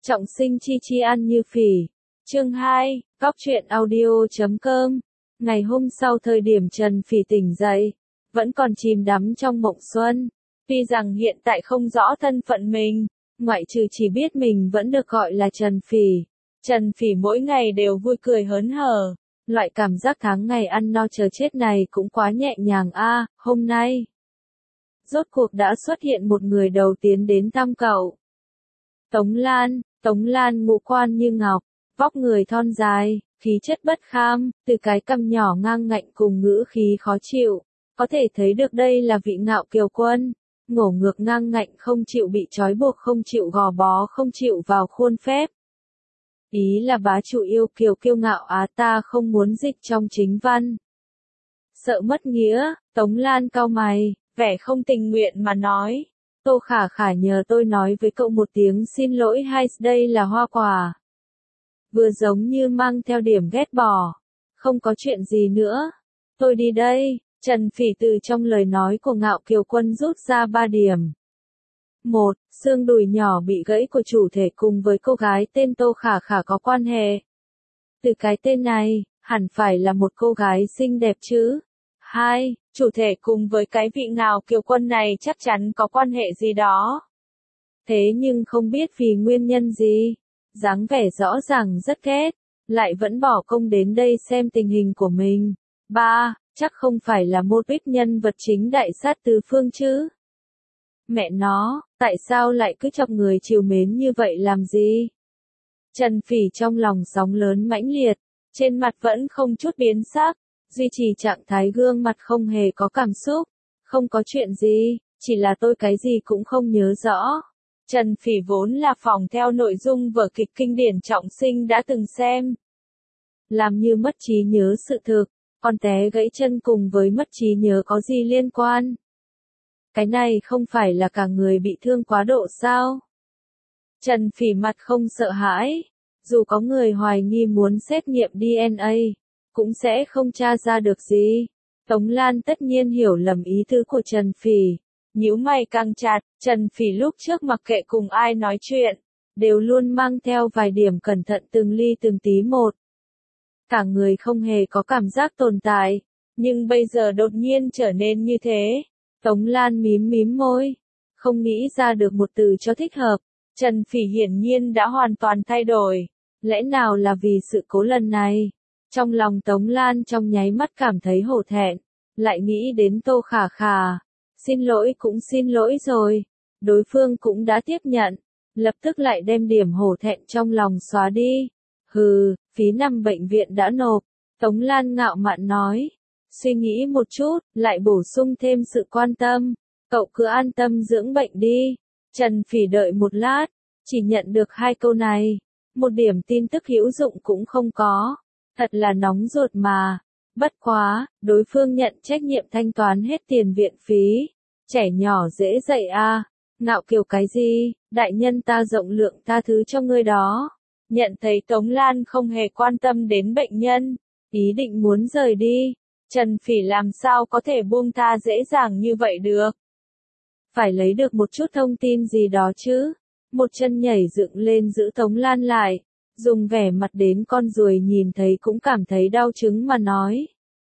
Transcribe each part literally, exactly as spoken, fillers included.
Trọng sinh chi chi ăn như phỉ. Chương hai, Góc truyện audio chấm com. Ngày hôm sau thời điểm Trần Phỉ tỉnh dậy, vẫn còn chìm đắm trong mộng xuân. Tuy rằng hiện tại không rõ thân phận mình, ngoại trừ chỉ biết mình vẫn được gọi là Trần Phỉ. Trần Phỉ mỗi ngày đều vui cười hớn hở. Loại cảm giác tháng ngày ăn no chờ chết này cũng quá nhẹ nhàng a. À, hôm nay rốt cuộc đã xuất hiện một người đầu tiến đến thăm cậu. Tống Lan. Tống Lan ngũ quan như ngọc, vóc người thon dài, khí chất bất kham, từ cái cằm nhỏ ngang ngạnh cùng ngữ khí khó chịu, có thể thấy được đây là vị ngạo kiều quân, ngổ ngược ngang ngạnh không chịu bị trói buộc, không chịu gò bó, không chịu vào khuôn phép. Ý là bá chủ yêu kiều kiêu ngạo á, ta không muốn dịch trong chính văn. Sợ mất nghĩa, Tống Lan cau mày, vẻ không tình nguyện mà nói. Tô Khả Khả nhờ tôi nói với cậu một tiếng xin lỗi hay đây là hoa quả. Vừa giống như mang theo điểm ghét bỏ. Không có chuyện gì nữa. Tôi đi đây. Trần Phỉ từ trong lời nói của ngạo kiều quân rút ra ba điểm. Một, xương đùi nhỏ bị gãy của chủ thể cùng với cô gái tên Tô Khả Khả có quan hệ. Từ cái tên này, hẳn phải là một cô gái xinh đẹp chứ. Hai, chủ thể cùng với cái vị ngạo kiều quân này chắc chắn có quan hệ gì đó. Thế nhưng không biết vì nguyên nhân gì, dáng vẻ rõ ràng rất ghét, lại vẫn bỏ công đến đây xem tình hình của mình. Ba, chắc không phải là một ít nhân vật chính đại sát tứ phương chứ. Mẹ nó, tại sao lại cứ chọc người trìu mến như vậy làm gì? Trần Phỉ trong lòng sóng lớn mãnh liệt, trên mặt vẫn không chút biến sắc. Duy trì trạng thái gương mặt không hề có cảm xúc. Không có chuyện gì, chỉ là tôi cái gì cũng không nhớ rõ. Trần Phỉ vốn là phỏng theo nội dung vở kịch kinh điển Trọng Sinh đã từng xem. Làm như mất trí nhớ sự thực, còn té gãy chân cùng với mất trí nhớ có gì liên quan? Cái này không phải là cả người bị thương quá độ sao? Trần Phỉ mặt không sợ hãi. Dù có người hoài nghi muốn xét nghiệm đê en a, cũng sẽ không tra ra được gì. Tống Lan tất nhiên hiểu lầm ý tứ của Trần Phỉ. Nhíu mày căng chặt, Trần Phỉ lúc trước mặc kệ cùng ai nói chuyện, đều luôn mang theo vài điểm cẩn thận từng ly từng tí một. Cả người không hề có cảm giác tồn tại, nhưng bây giờ đột nhiên trở nên như thế. Tống Lan mím mím môi, không nghĩ ra được một từ cho thích hợp. Trần Phỉ hiển nhiên đã hoàn toàn thay đổi. Lẽ nào là vì sự cố lần này? Trong lòng Tống Lan trong nháy mắt cảm thấy hổ thẹn, lại nghĩ đến Tô Khả Khả. Xin lỗi cũng xin lỗi rồi, đối phương cũng đã tiếp nhận, lập tức lại đem điểm hổ thẹn trong lòng xóa đi. Hừ, phí nằm bệnh viện đã nộp, Tống Lan ngạo mạn nói. Suy nghĩ một chút, lại bổ sung thêm sự quan tâm, cậu cứ an tâm dưỡng bệnh đi. Trần Phỉ đợi một lát, chỉ nhận được hai câu này, một điểm tin tức hữu dụng cũng không có. Thật là nóng ruột mà. Bất quá, đối phương nhận trách nhiệm thanh toán hết tiền viện phí. Trẻ nhỏ dễ dạy a. À. Ngạo kiều cái gì, đại nhân ta rộng lượng tha thứ cho ngươi đó. Nhận thấy Tống Lan không hề quan tâm đến bệnh nhân, ý định muốn rời đi. Trần Phỉ làm sao có thể buông tha dễ dàng như vậy được. Phải lấy được một chút thông tin gì đó chứ. Một chân nhảy dựng lên giữ Tống Lan lại. Dùng vẻ mặt đến con ruồi nhìn thấy cũng cảm thấy đau chứng mà nói.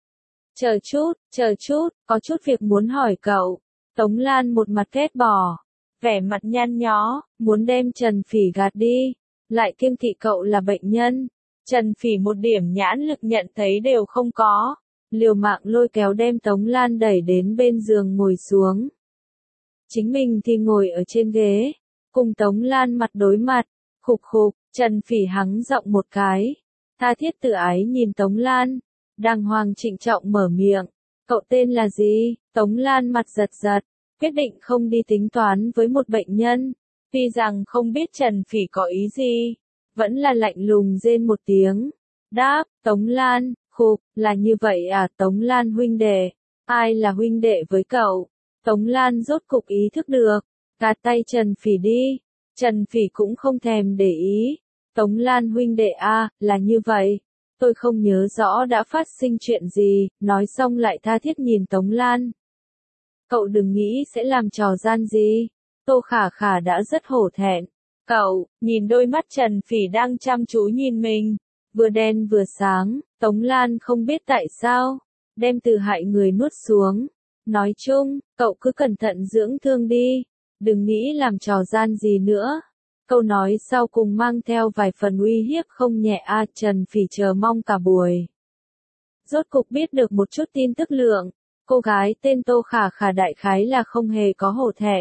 Chờ chút, chờ chút, có chút việc muốn hỏi cậu. Tống Lan một mặt ghét bỏ, vẻ mặt nhăn nhó, muốn đem Trần Phỉ gạt đi, lại kiêng kỵ cậu là bệnh nhân. Trần Phỉ một điểm nhãn lực nhận thấy đều không có, liều mạng lôi kéo đem Tống Lan đẩy đến bên giường ngồi xuống. Chính mình thì ngồi ở trên ghế, cùng Tống Lan mặt đối mặt, khục khục. Trần Phỉ hắng giọng một cái, tha thiết tự ái nhìn Tống Lan, đàng hoàng trịnh trọng mở miệng, cậu tên là gì? Tống Lan mặt giật giật, quyết định không đi tính toán với một bệnh nhân, tuy rằng không biết Trần Phỉ có ý gì, vẫn là lạnh lùng rên một tiếng, đáp, Tống Lan, khục, là như vậy à? Tống Lan huynh đệ, ai là huynh đệ với cậu? Tống Lan rốt cục ý thức được, gạt tay Trần Phỉ đi. Trần Phỉ cũng không thèm để ý. Tống Lan huynh đệ a, à, là như vậy. Tôi không nhớ rõ đã phát sinh chuyện gì, nói xong lại tha thiết nhìn Tống Lan. Cậu đừng nghĩ sẽ làm trò gian gì. Tô Khả Khả đã rất hổ thẹn. Cậu, nhìn đôi mắt Trần Phỉ đang chăm chú nhìn mình, vừa đen vừa sáng, Tống Lan không biết tại sao, đem từ hại người nuốt xuống. Nói chung, cậu cứ cẩn thận dưỡng thương đi, đừng nghĩ làm trò gian gì nữa. Câu nói sau cùng mang theo vài phần uy hiếp không nhẹ a. Trần Phỉ chờ mong cả buổi. Rốt cục biết được một chút tin tức lượng, cô gái tên Tô Khả Khả đại khái là không hề có hổ thẹn.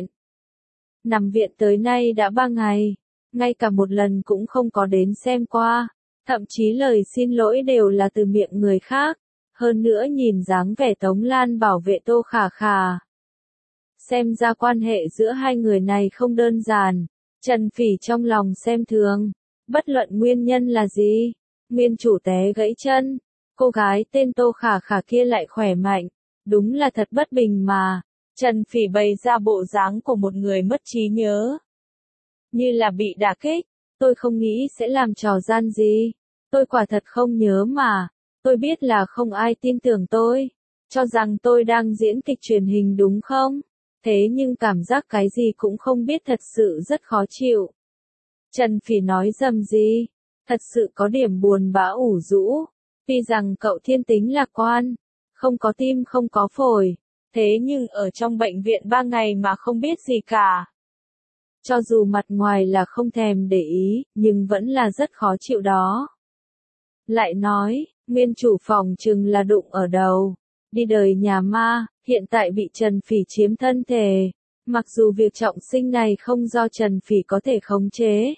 Nằm viện tới nay đã ba ngày, ngay cả một lần cũng không có đến xem qua, thậm chí lời xin lỗi đều là từ miệng người khác, hơn nữa nhìn dáng vẻ Tống Lan bảo vệ Tô Khả Khả. Xem ra quan hệ giữa hai người này không đơn giản, Trần Phỉ trong lòng xem thường, bất luận nguyên nhân là gì, nguyên chủ té gãy chân, cô gái tên Tô Khả Khả kia lại khỏe mạnh, đúng là thật bất bình mà. Trần Phỉ bày ra bộ dáng của một người mất trí nhớ. Như là bị đả kích, tôi không nghĩ sẽ làm trò gian gì. Tôi quả thật không nhớ mà. Tôi biết là không ai tin tưởng tôi. Cho rằng tôi đang diễn kịch truyền hình đúng không? Thế nhưng cảm giác cái gì cũng không biết thật sự rất khó chịu. Trần Phỉ nói dầm gì? Thật sự có điểm buồn bã ủ rũ. Vì rằng cậu thiên tính lạc quan. Không có tim không có phổi. Thế nhưng ở trong bệnh viện ba ngày mà không biết gì cả. Cho dù mặt ngoài là không thèm để ý, nhưng vẫn là rất khó chịu đó. Lại nói, nguyên chủ phòng chừng là đụng ở đầu. Đi đời nhà ma, hiện tại bị Trần Phỉ chiếm thân thể. Mặc dù việc trọng sinh này không do Trần Phỉ có thể khống chế.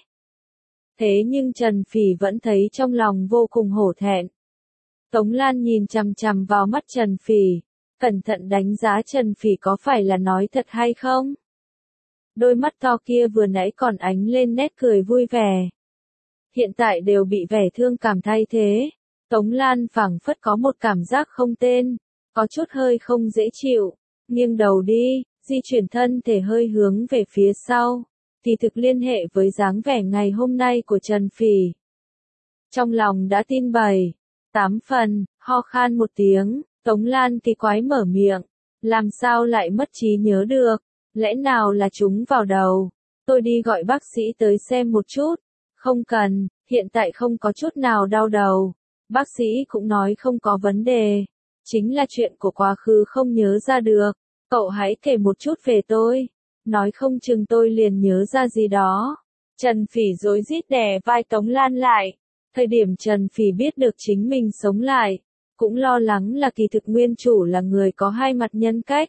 Thế nhưng Trần Phỉ vẫn thấy trong lòng vô cùng hổ thẹn. Tống Lan nhìn chằm chằm vào mắt Trần Phỉ. Cẩn thận đánh giá Trần Phỉ có phải là nói thật hay không? Đôi mắt to kia vừa nãy còn ánh lên nét cười vui vẻ. Hiện tại đều bị vẻ thương cảm thay thế. Tống Lan phảng phất có một cảm giác không tên, có chút hơi không dễ chịu. Nghiêng đầu đi, di chuyển thân thể hơi hướng về phía sau. Thì thực liên hệ với dáng vẻ ngày hôm nay của Trần Phỉ. Trong lòng đã tin bảy, tám phần, ho khan một tiếng. Tống Lan kỳ quái mở miệng, làm sao lại mất trí nhớ được, lẽ nào là chúng vào đầu, tôi đi gọi bác sĩ tới xem một chút, không cần, hiện tại không có chút nào đau đầu, bác sĩ cũng nói không có vấn đề, chính là chuyện của quá khứ không nhớ ra được, cậu hãy kể một chút về tôi, nói không chừng tôi liền nhớ ra gì đó. Trần Phỉ rối rít đè vai Tống Lan lại, thời điểm Trần Phỉ biết được chính mình sống lại. Cũng lo lắng là kỳ thực nguyên chủ là người có hai mặt nhân cách.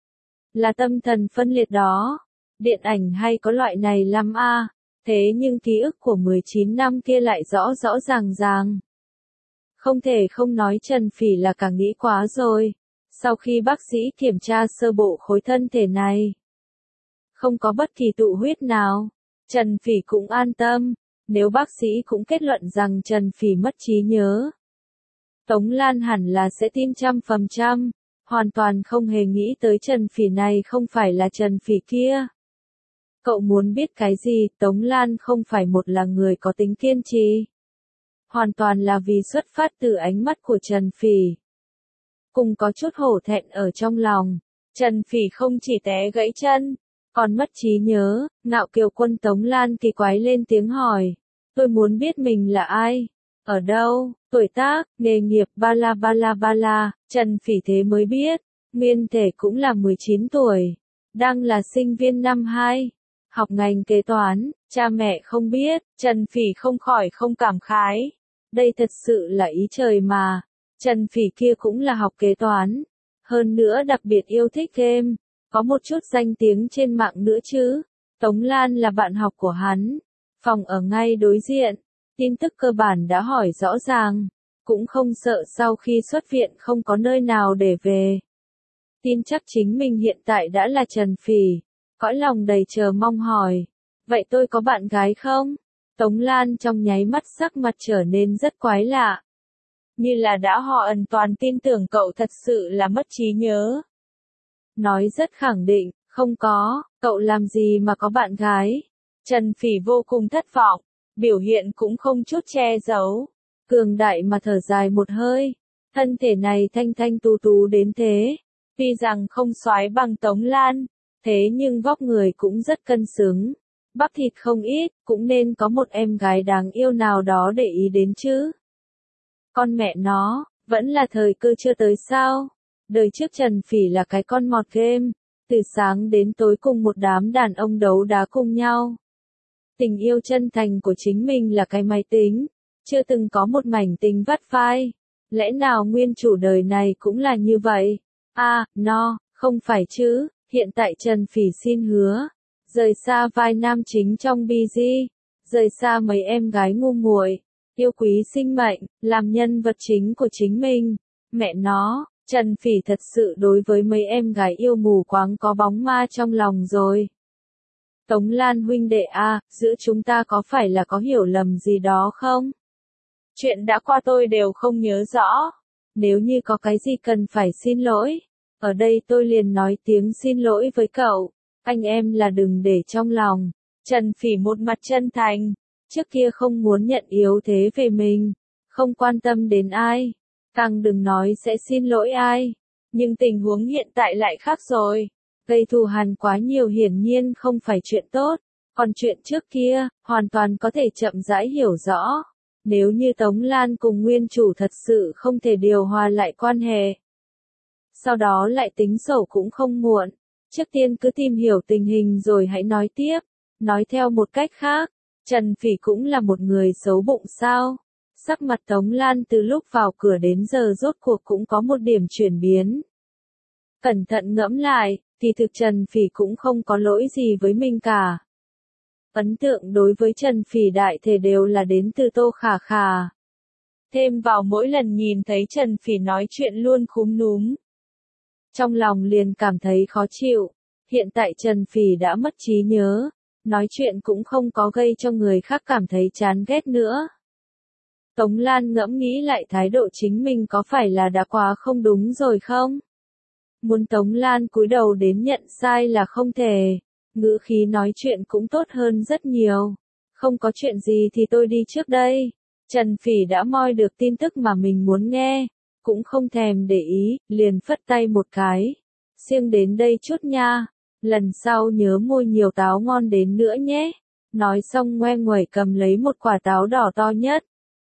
Là tâm thần phân liệt đó. Điện ảnh hay có loại này lắm a. Thế nhưng ký ức của mười chín năm kia lại rõ rõ ràng ràng. Không thể không nói Trần Phỉ là cả nghĩ quá rồi. Sau khi bác sĩ kiểm tra sơ bộ khối thân thể này. Không có bất kỳ tụ huyết nào. Trần Phỉ cũng an tâm. Nếu bác sĩ cũng kết luận rằng Trần Phỉ mất trí nhớ. Tống Lan hẳn là sẽ tin trăm phần trăm, hoàn toàn không hề nghĩ tới Trần Phỉ này không phải là Trần Phỉ kia. Cậu muốn biết cái gì? Tống Lan không phải một là người có tính kiên trì. Hoàn toàn là vì xuất phát từ ánh mắt của Trần Phỉ. Cùng có chút hổ thẹn ở trong lòng, Trần Phỉ không chỉ té gãy chân, còn mất trí nhớ, Ngạo Kiều Quân. Tống Lan kỳ quái lên tiếng hỏi, tôi muốn biết mình là ai? Ở đâu, tuổi tác, nghề nghiệp ba la ba la ba la, Trần Phỉ thế mới biết, nguyên thể cũng là mười chín tuổi, đang là sinh viên năm hai, học ngành kế toán, cha mẹ không biết, Trần Phỉ không khỏi không cảm khái. Đây thật sự là ý trời mà, Trần Phỉ kia cũng là học kế toán, hơn nữa đặc biệt yêu thích game, có một chút danh tiếng trên mạng nữa chứ. Tống Lan là bạn học của hắn, phòng ở ngay đối diện. Tin tức cơ bản đã hỏi rõ ràng, cũng không sợ sau khi xuất viện không có nơi nào để về. Tin chắc chính mình hiện tại đã là Trần Phỉ, cõi lòng đầy chờ mong hỏi, vậy tôi có bạn gái không? Tống Lan trong nháy mắt sắc mặt trở nên rất quái lạ. Như là đã họ ẩn toàn tin tưởng cậu thật sự là mất trí nhớ. Nói rất khẳng định, không có, cậu làm gì mà có bạn gái? Trần Phỉ vô cùng thất vọng. Biểu hiện cũng không chút che giấu. Cường đại mà thở dài một hơi. Thân thể này thanh thanh tú tú đến thế. Tuy rằng không soái bằng Tống Lan. Thế nhưng vóc người cũng rất cân xứng. bắp thịt không ít, cũng nên có một em gái đáng yêu nào đó để ý đến chứ. Con mẹ nó, vẫn là thời cơ chưa tới sao? Đời trước Trần Phỉ là cái con mọt game, từ sáng đến tối cùng một đám đàn ông đấu đá cùng nhau. Tình yêu chân thành của chính mình là cái máy tính, chưa từng có một mảnh tình vắt vai. Lẽ nào nguyên chủ đời này cũng là như vậy? À, no, không phải chứ, hiện tại Trần Phỉ xin hứa, rời xa vai nam chính trong Bee Gees, rời xa mấy em gái ngu muội, yêu quý sinh mệnh, làm nhân vật chính của chính mình. Mẹ nó, Trần Phỉ thật sự đối với mấy em gái yêu mù quáng có bóng ma trong lòng rồi. Tống Lan huynh đệ a, giữa chúng ta có phải là có hiểu lầm gì đó không? Chuyện đã qua tôi đều không nhớ rõ. Nếu như có cái gì cần phải xin lỗi, ở đây tôi liền nói tiếng xin lỗi với cậu. Anh em là đừng để trong lòng. Trần Phỉ một mặt chân thành, trước kia không muốn nhận yếu thế về mình, không quan tâm đến ai, càng đừng nói sẽ xin lỗi ai. Nhưng tình huống hiện tại lại khác rồi. Gây thù hằn quá nhiều hiển nhiên không phải chuyện tốt, còn chuyện trước kia, hoàn toàn có thể chậm rãi hiểu rõ. Nếu như Tống Lan cùng nguyên chủ thật sự không thể điều hòa lại quan hệ, sau đó lại tính sổ cũng không muộn. Trước tiên cứ tìm hiểu tình hình rồi hãy nói tiếp. Nói theo một cách khác, Trần Phỉ cũng là một người xấu bụng sao? Sắc mặt Tống Lan từ lúc vào cửa đến giờ rốt cuộc cũng có một điểm chuyển biến. Cẩn thận ngẫm lại, thì thực Trần Phỉ cũng không có lỗi gì với mình cả. Ấn tượng đối với Trần Phỉ đại thể đều là đến từ Tô Khả Khả. Thêm vào mỗi lần nhìn thấy Trần Phỉ nói chuyện luôn khúm núm, trong lòng liền cảm thấy khó chịu. Hiện tại Trần Phỉ đã mất trí nhớ, nói chuyện cũng không có gây cho người khác cảm thấy chán ghét nữa. Tống Lan ngẫm nghĩ lại thái độ chính mình có phải là đã quá không đúng rồi không? Muốn Tống Lan cúi đầu đến nhận sai là không thể. Ngữ khí nói chuyện cũng tốt hơn rất nhiều. Không có chuyện gì thì tôi đi trước đây. Trần Phỉ đã moi được tin tức mà mình muốn nghe, cũng không thèm để ý, liền phất tay một cái. Siêng đến đây chút nha, lần sau nhớ mua nhiều táo ngon đến nữa nhé. Nói xong ngoe nguẩy cầm lấy một quả táo đỏ to nhất.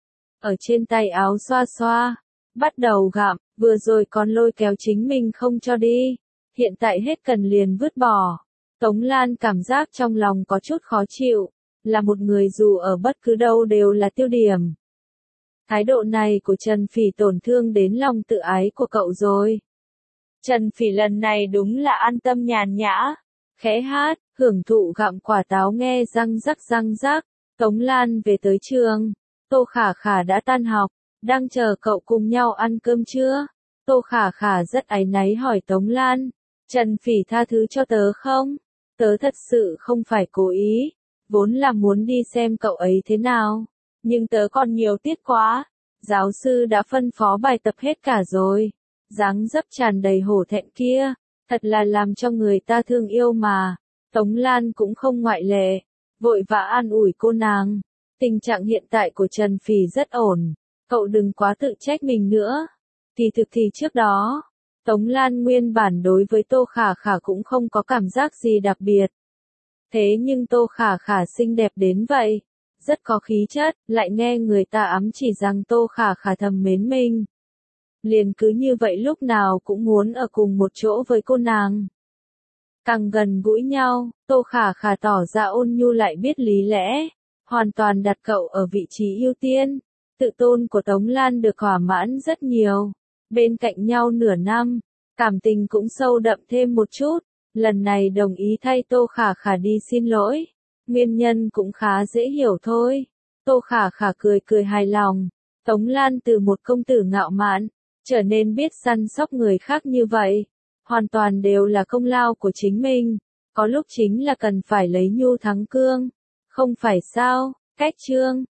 Ở trên tay áo xoa xoa, bắt đầu gặm, vừa rồi còn lôi kéo chính mình không cho đi. Hiện tại hết cần liền vứt bỏ. Tống Lan cảm giác trong lòng có chút khó chịu, là một người dù ở bất cứ đâu đều là tiêu điểm. Thái độ này của Trần Phỉ tổn thương đến lòng tự ái của cậu rồi. Trần Phỉ lần này đúng là an tâm nhàn nhã, khẽ hát, hưởng thụ gặm quả táo nghe răng rắc răng rắc. Tống Lan về tới trường, Tô Khả Khả đã tan học, đang chờ cậu cùng nhau ăn cơm trưa. Tô Khả Khả rất áy náy hỏi Tống Lan, Trần Phỉ tha thứ cho tớ không? Tớ thật sự không phải cố ý, vốn là muốn đi xem cậu ấy thế nào, nhưng tớ còn nhiều tiết quá. Giáo sư đã phân phó bài tập hết cả rồi. Dáng dấp tràn đầy hổ thẹn kia, thật là làm cho người ta thương yêu mà. Tống Lan cũng không ngoại lệ, vội vã an ủi cô nàng. Tình trạng hiện tại của Trần Phỉ rất ổn, cậu đừng quá tự trách mình nữa. Kỳ thực thì trước đó, Tống Lan nguyên bản đối với Tô Khả Khả cũng không có cảm giác gì đặc biệt. Thế nhưng Tô Khả Khả xinh đẹp đến vậy, rất có khí chất, lại nghe người ta ám chỉ rằng Tô Khả Khả thầm mến mình. Liền cứ như vậy lúc nào cũng muốn ở cùng một chỗ với cô nàng. Càng gần gũi nhau, Tô Khả Khả tỏ ra ôn nhu lại biết lý lẽ, hoàn toàn đặt cậu ở vị trí ưu tiên. Tự tôn của Tống Lan được thỏa mãn rất nhiều. Bên cạnh nhau nửa năm, cảm tình cũng sâu đậm thêm một chút. Lần này đồng ý thay Tô Khả Khả đi xin lỗi. Nguyên nhân cũng khá dễ hiểu thôi. Tô Khả Khả cười cười hài lòng. Tống Lan từ một công tử ngạo mạn, trở nên biết săn sóc người khác như vậy. Hoàn toàn đều là công lao của chính mình. Có lúc chính là cần phải lấy nhu thắng cương. Không phải sao, cách chương.